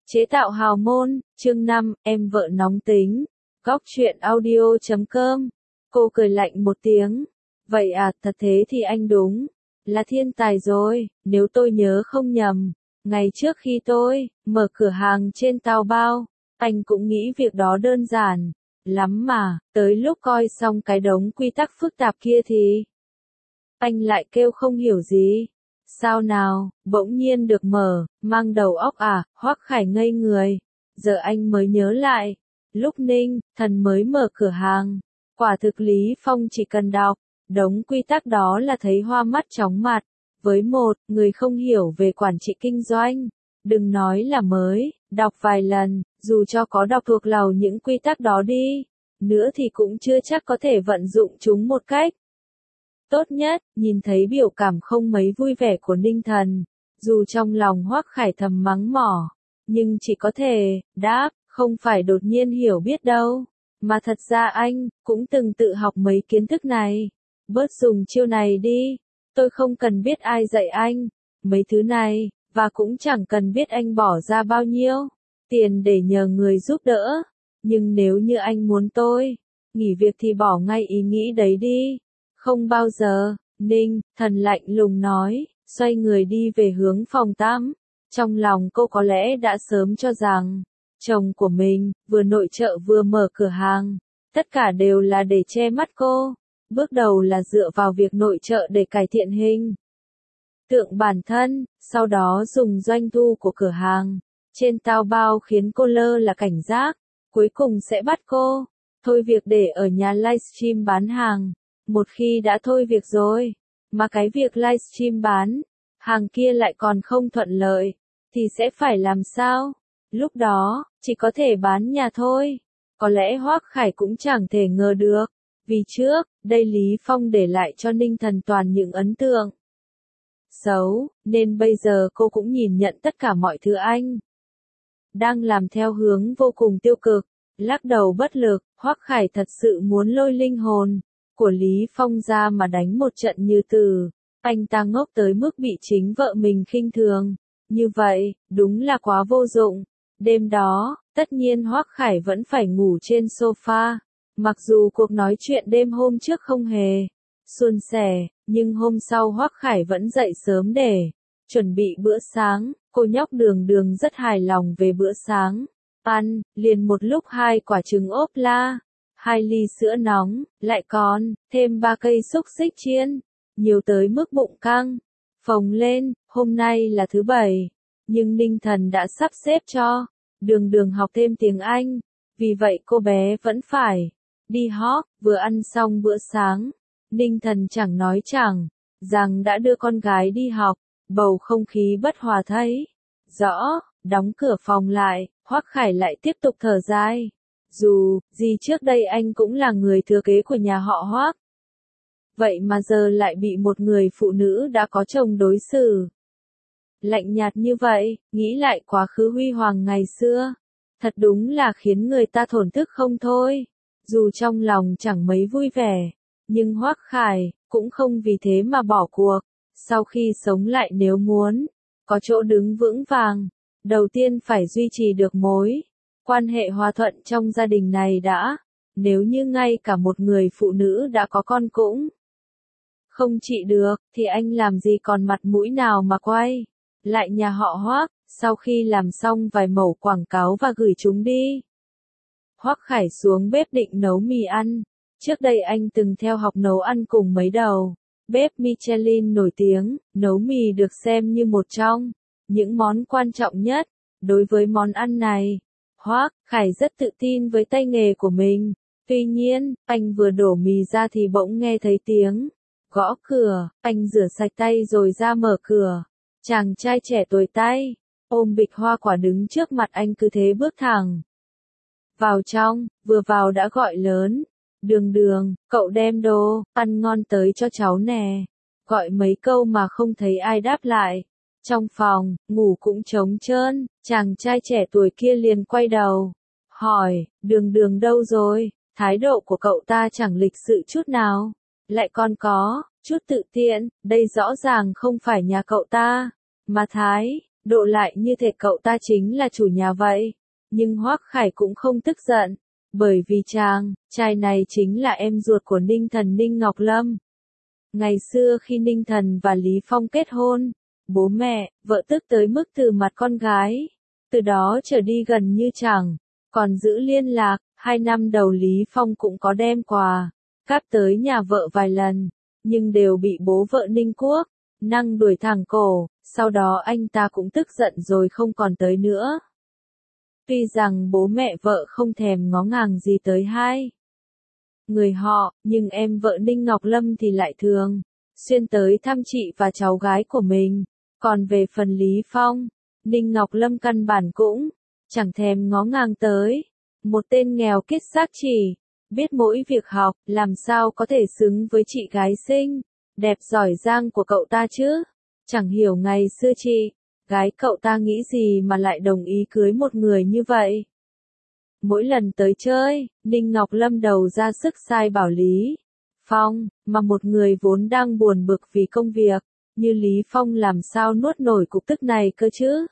Chế tạo hào môn, chương 5, em vợ nóng tính. Góc truyện audio.com. Cô cười lạnh một tiếng. Vậy à, thật thế thì anh đúng là thiên tài rồi, nếu tôi nhớ không nhầm. Ngày trước khi tôi mở cửa hàng trên Taobao, anh cũng nghĩ việc đó đơn giản lắm mà, tới lúc coi xong cái đống quy tắc phức tạp kia thì anh lại kêu không hiểu gì. Sao nào, bỗng nhiên được mở, mang đầu óc à, Hoắc Khải ngây người. Giờ anh mới nhớ lại, lúc Ninh Thần mới mở cửa hàng, quả thực Lý Phong chỉ cần đọc đống quy tắc đó là thấy hoa mắt chóng mặt. Với một người không hiểu về quản trị kinh doanh, đừng nói là mới đọc vài lần, dù cho có đọc thuộc lòng những quy tắc đó đi nữa thì cũng chưa chắc có thể vận dụng chúng một cách tốt nhất. Nhìn thấy biểu cảm không mấy vui vẻ của Ninh Thần, dù trong lòng Hoắc Khải thầm mắng mỏ, nhưng chỉ có thể đáp, không phải đột nhiên hiểu biết đâu, mà thật ra anh cũng từng tự học mấy kiến thức này. Bớt dùng chiêu này đi, tôi không cần biết ai dạy anh mấy thứ này, và cũng chẳng cần biết anh bỏ ra bao nhiêu tiền để nhờ người giúp đỡ. Nhưng nếu như anh muốn tôi nghỉ việc thì bỏ ngay ý nghĩ đấy đi. Không bao giờ, Ninh Thần lạnh lùng nói, xoay người đi về hướng phòng tắm. Trong lòng cô có lẽ đã sớm cho rằng, chồng của mình, vừa nội trợ vừa mở cửa hàng, tất cả đều là để che mắt cô. Bước đầu là dựa vào việc nội trợ để cải thiện hình tượng bản thân, sau đó dùng doanh thu của cửa hàng trên Taobao khiến cô lơ là cảnh giác, cuối cùng sẽ bắt cô thôi việc để ở nhà livestream bán hàng. Một khi đã thôi việc rồi, mà cái việc livestream bán hàng kia lại còn không thuận lợi, thì sẽ phải làm sao? Lúc đó, chỉ có thể bán nhà thôi. Có lẽ Hoắc Khải cũng chẳng thể ngờ được, vì trước đây Lý Phong để lại cho Ninh Thần toàn những ấn tượng xấu, nên bây giờ cô cũng nhìn nhận tất cả mọi thứ anh đang làm theo hướng vô cùng tiêu cực. Lắc đầu bất lực, Hoắc Khải thật sự muốn lôi linh hồn của Lý Phong ra mà đánh một trận như từ. Anh ta ngốc tới mức bị chính vợ mình khinh thường. Như vậy, đúng là quá vô dụng. Đêm đó, tất nhiên Hoắc Khải vẫn phải ngủ trên sofa. Mặc dù cuộc nói chuyện đêm hôm trước không hề suôn sẻ, nhưng hôm sau Hoắc Khải vẫn dậy sớm để chuẩn bị bữa sáng. Cô nhóc Đường Đường rất hài lòng về bữa sáng. Ăn, liền một lúc 2 quả trứng ốp la, 2 ly sữa nóng, lại còn thêm 3 cây xúc xích chiên, nhiều tới mức bụng căng phồng lên. Hôm nay là thứ Bảy, nhưng Ninh Thần đã sắp xếp cho Đường Đường học thêm tiếng Anh, vì vậy cô bé vẫn phải đi học. Vừa ăn xong bữa sáng, Ninh Thần chẳng nói chẳng rằng đã đưa con gái đi học, bầu không khí bất hòa thấy rõ. Đóng cửa phòng lại, Hoắc Khải lại tiếp tục thở dài. Dù gì trước đây anh cũng là người thừa kế của nhà họ Hoắc, vậy mà giờ lại bị một người phụ nữ đã có chồng đối xử lạnh nhạt như vậy. Nghĩ lại quá khứ huy hoàng ngày xưa, thật đúng là khiến người ta thổn thức không thôi. Dù trong lòng chẳng mấy vui vẻ, nhưng Hoắc Khải cũng không vì thế mà bỏ cuộc. Sau khi sống lại, nếu muốn có chỗ đứng vững vàng, đầu tiên phải duy trì được mối quan hệ hòa thuận trong gia đình này đã. Nếu như ngay cả một người phụ nữ đã có con cũng không trị được, thì anh làm gì còn mặt mũi nào mà quay lại nhà họ Hoắc. Sau khi làm xong vài mẩu quảng cáo và gửi chúng đi, Hoắc Khải xuống bếp định nấu mì ăn. Trước đây anh từng theo học nấu ăn cùng mấy đầu bếp Michelin nổi tiếng. Nấu mì được xem như một trong những món quan trọng nhất. Đối với món ăn này, Hoắc Khải rất tự tin với tay nghề của mình. Tuy nhiên, anh vừa đổ mì ra thì bỗng nghe thấy tiếng gõ cửa. Anh rửa sạch tay rồi ra mở cửa. Chàng trai trẻ tuổi tay ôm bịch hoa quả đứng trước mặt anh, cứ thế bước thẳng vào trong. Vừa vào đã gọi lớn, Đường Đường, cậu đem đồ ăn ngon tới cho cháu nè. Gọi mấy câu mà không thấy ai đáp lại. Trong phòng ngủ cũng trống trơn, chàng trai trẻ tuổi kia liền quay đầu hỏi, Đường Đường đâu rồi? Thái độ của cậu ta chẳng lịch sự chút nào, lại còn có chút tự tiện. Đây rõ ràng không phải nhà cậu ta, mà thái độ lại như thể cậu ta chính là chủ nhà vậy. Nhưng Hoắc Khải cũng không tức giận, bởi vì trai này chính là em ruột của Ninh Thần Ninh Ngọc Lâm. Ngày xưa khi Ninh Thần và Lý Phong kết hôn, bố mẹ, vợ tức tới mức từ mặt con gái. Từ đó trở đi gần như chẳng còn giữ liên lạc. 2 năm đầu Lý Phong cũng có đem quà cáp tới nhà vợ vài lần, nhưng đều bị bố vợ Ninh Quốc năng đuổi thẳng cổ. Sau đó anh ta cũng tức giận rồi không còn tới nữa. Tuy rằng bố mẹ vợ không thèm ngó ngàng gì tới hai người họ, nhưng em vợ Ninh Ngọc Lâm thì lại thường xuyên tới thăm chị và cháu gái của mình. Còn về phần Lý Phong, Ninh Ngọc Lâm căn bản cũng chẳng thèm ngó ngàng tới. Một tên nghèo kiết xác chỉ biết mỗi việc học, làm sao có thể xứng với chị gái xinh đẹp giỏi giang của cậu ta chứ? Chẳng hiểu ngày xưa chị gái cậu ta nghĩ gì mà lại đồng ý cưới một người như vậy. Mỗi lần tới chơi, Ninh Ngọc Lâm đầu ra sức sai bảo Lý Phong, mà một người vốn đang buồn bực vì công việc, như Lý Phong làm sao nuốt nổi cục tức này cơ chứ?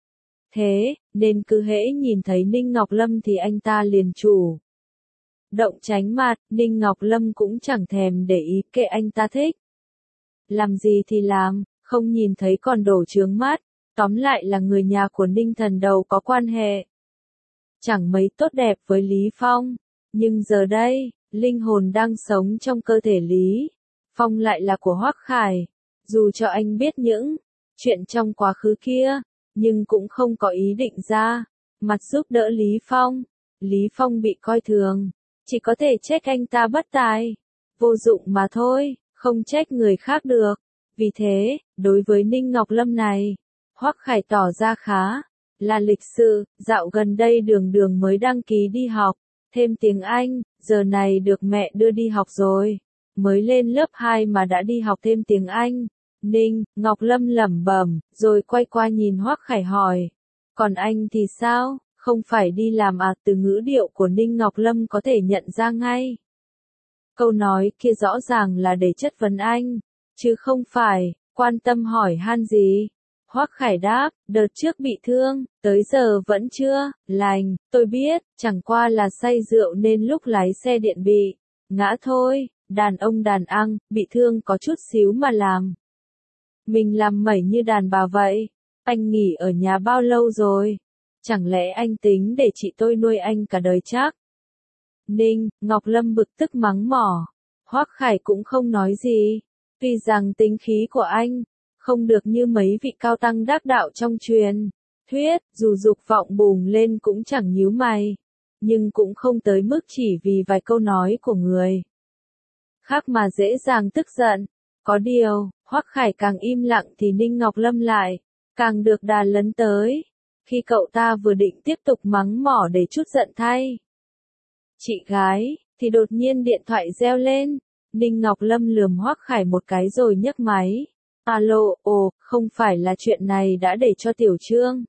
Thế, nên cứ hễ nhìn thấy Ninh Ngọc Lâm thì anh ta liền chủ động tránh mặt. Ninh Ngọc Lâm cũng chẳng thèm để ý, kệ anh ta thích làm gì thì làm, không nhìn thấy còn đổ chướng mắt. Tóm lại là người nhà của Ninh Thần đầu có quan hệ chẳng mấy tốt đẹp với Lý Phong. Nhưng giờ đây, linh hồn đang sống trong cơ thể Lý Phong lại là của Hoắc Khải. Dù cho anh biết những chuyện trong quá khứ kia, nhưng cũng không có ý định ra mặt giúp đỡ Lý Phong. Lý Phong bị coi thường, chỉ có thể trách anh ta bất tài, vô dụng mà thôi, không trách người khác được. Vì thế, đối với Ninh Ngọc Lâm này, Hoắc Khải tỏ ra khá là lịch sự. Dạo gần đây Đường Đường mới đăng ký đi học thêm tiếng Anh, giờ này được mẹ đưa đi học rồi, mới lên lớp 2 mà đã đi học thêm tiếng Anh. Ninh Ngọc Lâm lẩm bẩm, rồi quay qua nhìn Hoắc Khải hỏi, còn anh thì sao, không phải đi làm à? Từ ngữ điệu của Ninh Ngọc Lâm có thể nhận ra ngay. Câu nói kia rõ ràng là để chất vấn anh, chứ không phải quan tâm hỏi han gì. Hoắc Khải đáp, đợt trước bị thương, tới giờ vẫn chưa lành, tôi biết, chẳng qua là say rượu nên lúc lái xe điện bị ngã thôi. Đàn ông đàn ăn, bị thương có chút xíu mà làm mình làm mẩy như đàn bà vậy. Anh nghỉ ở nhà bao lâu rồi? Chẳng lẽ anh tính để chị tôi nuôi anh cả đời chắc? Ninh Ngọc Lâm bực tức mắng mỏ. Hoắc Khải cũng không nói gì. Tuy rằng tính khí của anh không được như mấy vị cao tăng đắc đạo trong truyền thuyết, dù dục vọng bùng lên cũng chẳng nhíu mày, nhưng cũng không tới mức chỉ vì vài câu nói của người khác mà dễ dàng tức giận. Có điều, Hoắc Khải càng im lặng thì Ninh Ngọc Lâm lại càng được đà lấn tới. Khi cậu ta vừa định tiếp tục mắng mỏ để chút giận thay chị gái, thì đột nhiên điện thoại reo lên. Ninh Ngọc Lâm lườm Hoắc Khải một cái rồi nhấc máy. Alo, ồ, không phải là chuyện này đã để cho Tiểu Trương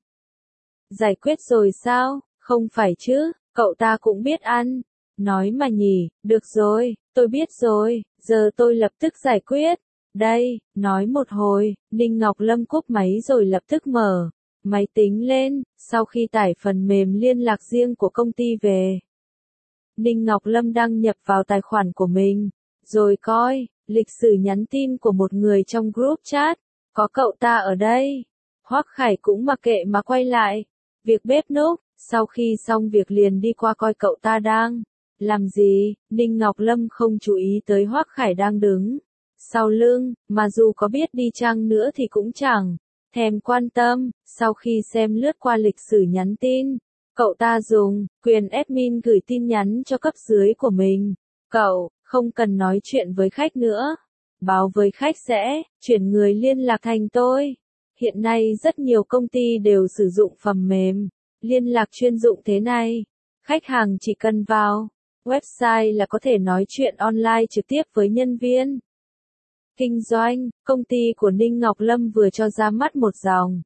giải quyết rồi sao? Không phải chứ, cậu ta cũng biết ăn nói mà nhỉ. Được rồi, tôi biết rồi, giờ tôi lập tức giải quyết. Đây, nói một hồi. Ninh Ngọc Lâm cúp máy rồi lập tức mở máy tính lên. Sau khi tải phần mềm liên lạc riêng của công ty về, Ninh Ngọc Lâm đăng nhập vào tài khoản của mình, rồi coi lịch sử nhắn tin của một người trong group chat. Có cậu ta ở đây. Hoắc Khải cũng mặc kệ mà quay lại việc bếp núc. Sau khi xong việc liền đi qua coi cậu ta đang làm gì. Ninh Ngọc Lâm không chú ý tới Hoắc Khải đang đứng sau lưng, mà dù có biết đi chăng nữa thì cũng chẳng thèm quan tâm. Sau khi xem lướt qua lịch sử nhắn tin, cậu ta dùng quyền admin gửi tin nhắn cho cấp dưới của mình. Cậu không cần nói chuyện với khách nữa, báo với khách sẽ chuyển người liên lạc thành tôi. Hiện nay rất nhiều công ty đều sử dụng phần mềm liên lạc chuyên dụng thế này. Khách hàng chỉ cần vào website là có thể nói chuyện online trực tiếp với nhân viên kinh doanh. Công ty của Ninh Ngọc Lâm vừa cho ra mắt một dòng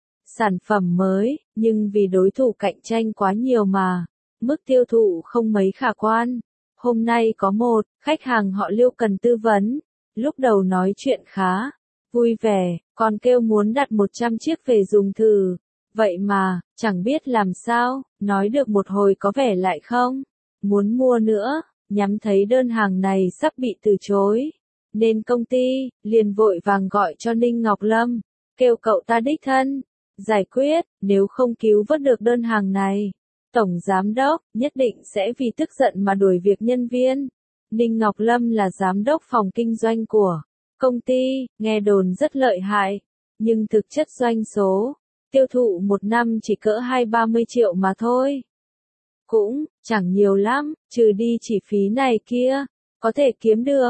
sản phẩm mới, nhưng vì đối thủ cạnh tranh quá nhiều mà mức tiêu thụ không mấy khả quan. Hôm nay có một khách hàng họ Liêu cần tư vấn. Lúc đầu nói chuyện khá vui vẻ, còn kêu muốn đặt 100 chiếc về dùng thử. Vậy mà, chẳng biết làm sao, nói được một hồi có vẻ lại không muốn mua nữa, nhắm thấy đơn hàng này sắp bị từ chối. Nên công ty, liền vội vàng gọi cho Ninh Ngọc Lâm, kêu cậu ta đích thân giải quyết, nếu không cứu vớt được đơn hàng này. Tổng giám đốc, nhất định sẽ vì tức giận mà đuổi việc nhân viên. Ninh Ngọc Lâm là giám đốc phòng kinh doanh của công ty, nghe đồn rất lợi hại, nhưng thực chất doanh số, tiêu thụ một năm chỉ cỡ 20-30 triệu mà thôi. Cũng, chẳng nhiều lắm, trừ đi chi phí này kia, có thể kiếm được,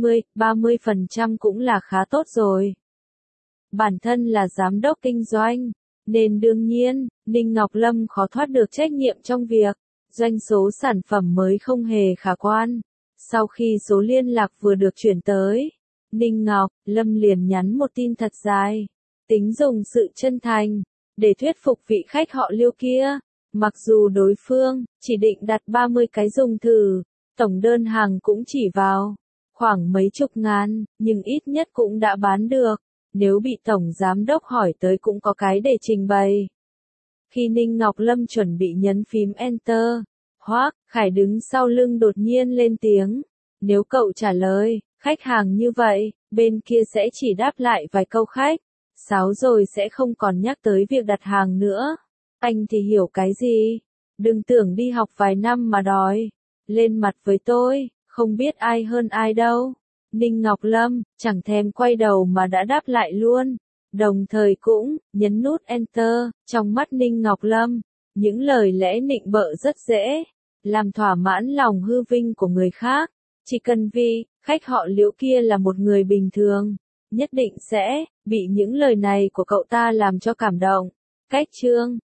20-30% cũng là khá tốt rồi. Bản thân là giám đốc kinh doanh, nên đương nhiên, Ninh Ngọc Lâm khó thoát được trách nhiệm trong việc doanh số sản phẩm mới không hề khả quan. Sau khi số liên lạc vừa được chuyển tới, Ninh Ngọc Lâm liền nhắn một tin thật dài, tính dùng sự chân thành để thuyết phục vị khách họ Liêu kia. Mặc dù đối phương chỉ định đặt 30 cái dùng thử, tổng đơn hàng cũng chỉ vào khoảng mấy chục ngàn, nhưng ít nhất cũng đã bán được. Nếu bị tổng giám đốc hỏi tới cũng có cái để trình bày. Khi Ninh Ngọc Lâm chuẩn bị nhấn phím Enter, Hoác Khải đứng sau lưng đột nhiên lên tiếng. Nếu cậu trả lời, khách hàng như vậy, bên kia sẽ chỉ đáp lại vài câu khách sáo rồi sẽ không còn nhắc tới việc đặt hàng nữa. Anh thì hiểu cái gì? Đừng tưởng đi học vài năm mà đòi lên mặt với tôi, không biết ai hơn ai đâu. Ninh Ngọc Lâm chẳng thèm quay đầu mà đã đáp lại luôn, đồng thời cũng nhấn nút Enter. Trong mắt Ninh Ngọc Lâm, những lời lẽ nịnh bợ rất dễ làm thỏa mãn lòng hư vinh của người khác. Chỉ cần vì khách họ Liễu kia là một người bình thường, nhất định sẽ bị những lời này của cậu ta làm cho cảm động. Cách chương